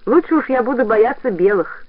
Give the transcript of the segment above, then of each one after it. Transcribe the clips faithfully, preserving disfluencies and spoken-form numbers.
Лучше уж я буду бояться белых».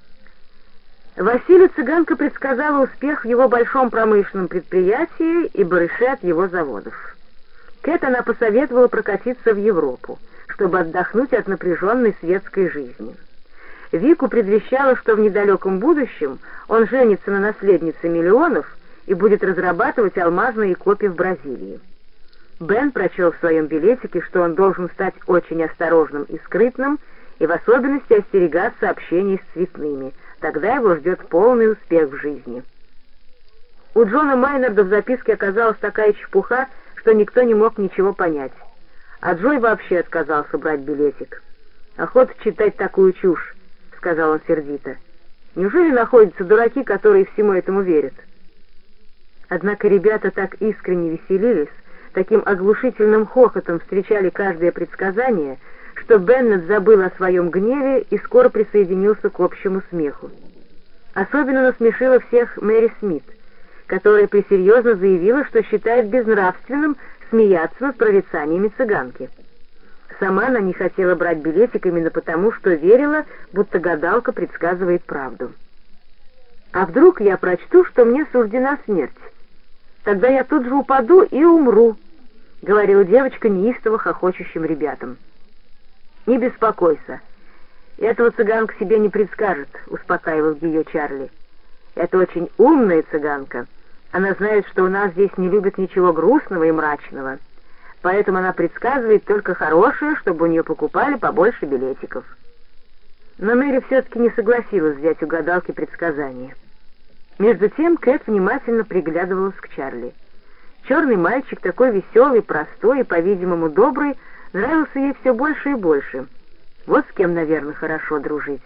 Василию цыганка предсказала успех в его большом промышленном предприятии и барыше от его заводов. Кэт она посоветовала прокатиться в Европу, чтобы отдохнуть от напряженной светской жизни. Вику предвещало, что в недалеком будущем он женится на наследнице миллионов и будет разрабатывать алмазные копи в Бразилии. Бен прочел в своем билетике, что он должен стать очень осторожным и скрытным, и в особенности остерегаться общения с цветными, тогда его ждет полный успех в жизни. У Джона Майнарда в записке оказалась такая чепуха, что никто не мог ничего понять. А Джой вообще отказался брать билетик. «Охота читать такую чушь», — сказал он сердито. «Неужели находятся дураки, которые всему этому верят?» Однако ребята так искренне веселились, таким оглушительным хохотом встречали каждое предсказание, что Беннет забыл о своем гневе и скоро присоединился к общему смеху. Особенно насмешила всех Мэри Смит, которая пресерьезно заявила, что считает безнравственным смеяться над прорицаниями цыганки. Сама она не хотела брать билетик именно потому, что верила, будто гадалка предсказывает правду. «А вдруг я прочту, что мне суждена смерть? Тогда я тут же упаду и умру», — говорила девочка неистово хохочущим ребятам. «Не беспокойся, этого цыганка себе не предскажет», — успокаивал ее Чарли. «Это очень умная цыганка. Она знает, что у нас здесь не любят ничего грустного и мрачного, поэтому она предсказывает только хорошее, чтобы у нее покупали побольше билетиков». Но Мэри все-таки не согласилась взять у гадалки предсказания. Между тем Кэт внимательно приглядывалась к Чарли. Черный мальчик, такой веселый, простой и, по-видимому, добрый, нравился ей все больше и больше. Вот с кем, наверное, хорошо дружить.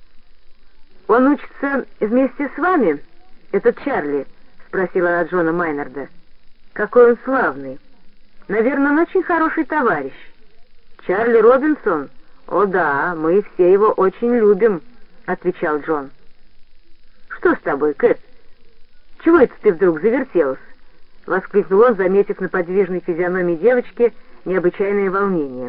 «Он учится вместе с вами, этот Чарли?» — спросила она Джона Майнарда. «Какой он славный! Наверное, он очень хороший товарищ. Чарли Робинсон? О да, мы все его очень любим», — отвечал Джон. «Что с тобой, Кэт? Чего это ты вдруг завертелась?» — воскликнул он, заметив на подвижной физиономии девочки необычайное волнение.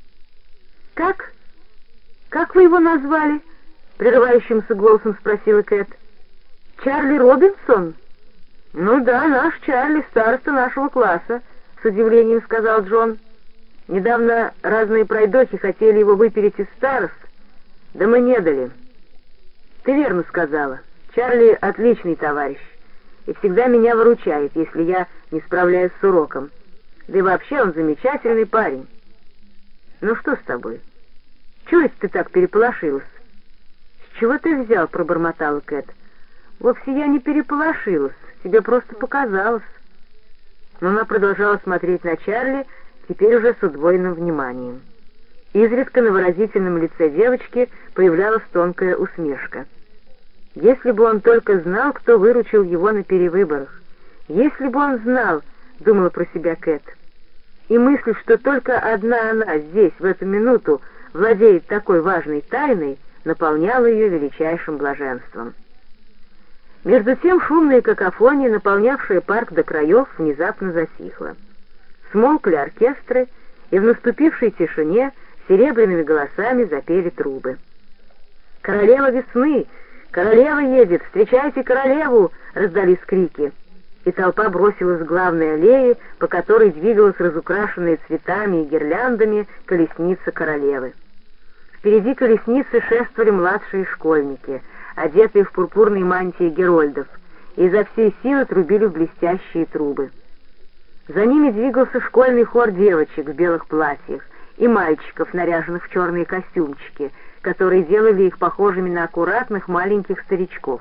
«Как? Как вы его назвали?» — прерывающимся голосом спросила Кэт. «Чарли Робинсон?» «Ну да, наш Чарли, староста нашего класса», — с удивлением сказал Джон. «Недавно разные пройдохи хотели его выпереть из старост, да мы не дали». «Ты верно сказала. Чарли отличный товарищ и всегда меня выручает, если я не справляюсь с уроком. Да и вообще он замечательный парень. Ну что с тобой? Чего это ты так переполошилась?» «С чего ты взял?» — пробормотала Кэт. «Вовсе я не переполошилась, тебе просто показалось». Но она продолжала смотреть на Чарли, теперь уже с удвоенным вниманием. Изредка на выразительном лице девочки появлялась тонкая усмешка. Если бы он только знал, кто выручил его на перевыборах. Если бы он знал, — думала про себя Кэт. И мысль, что только одна она здесь, в эту минуту, владеет такой важной тайной, наполняла ее величайшим блаженством. Между тем шумная какофония, наполнявшая парк до краев, внезапно затихла. Смолкли оркестры, и в наступившей тишине серебряными голосами запели трубы. «Королева весны! Королева едет! Встречайте королеву!» — раздались крики. И толпа бросилась к главной аллее, по которой двигалась разукрашенная цветами и гирляндами колесница королевы. Впереди колесницы шествовали младшие школьники, одетые в пурпурные мантии герольдов, и изо всей силы трубили в блестящие трубы. За ними двигался школьный хор девочек в белых платьях и мальчиков, наряженных в черные костюмчики, которые делали их похожими на аккуратных маленьких старичков.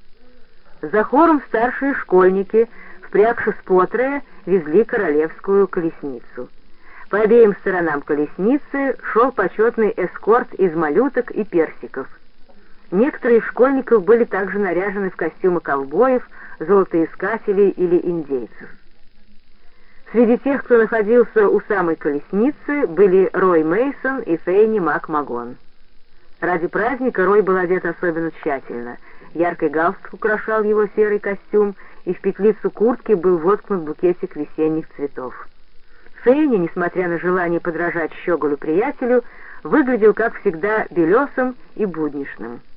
За хором старшие школьники, впрягшись потрое, везли королевскую колесницу. По обеим сторонам колесницы шел почетный эскорт из малюток и персиков. Некоторые из школьников были также наряжены в костюмы ковбоев, золотоискателей или индейцев. Среди тех, кто находился у самой колесницы, были Рой Мейсон и Фейни Макмагон. Ради праздника Рой был одет особенно тщательно. Яркий галстук украшал его серый костюм, и в петлицу куртки был воткнут букетик весенних цветов. Фейни, несмотря на желание подражать щеголю-приятелю, выглядел, как всегда, белесым и будничным.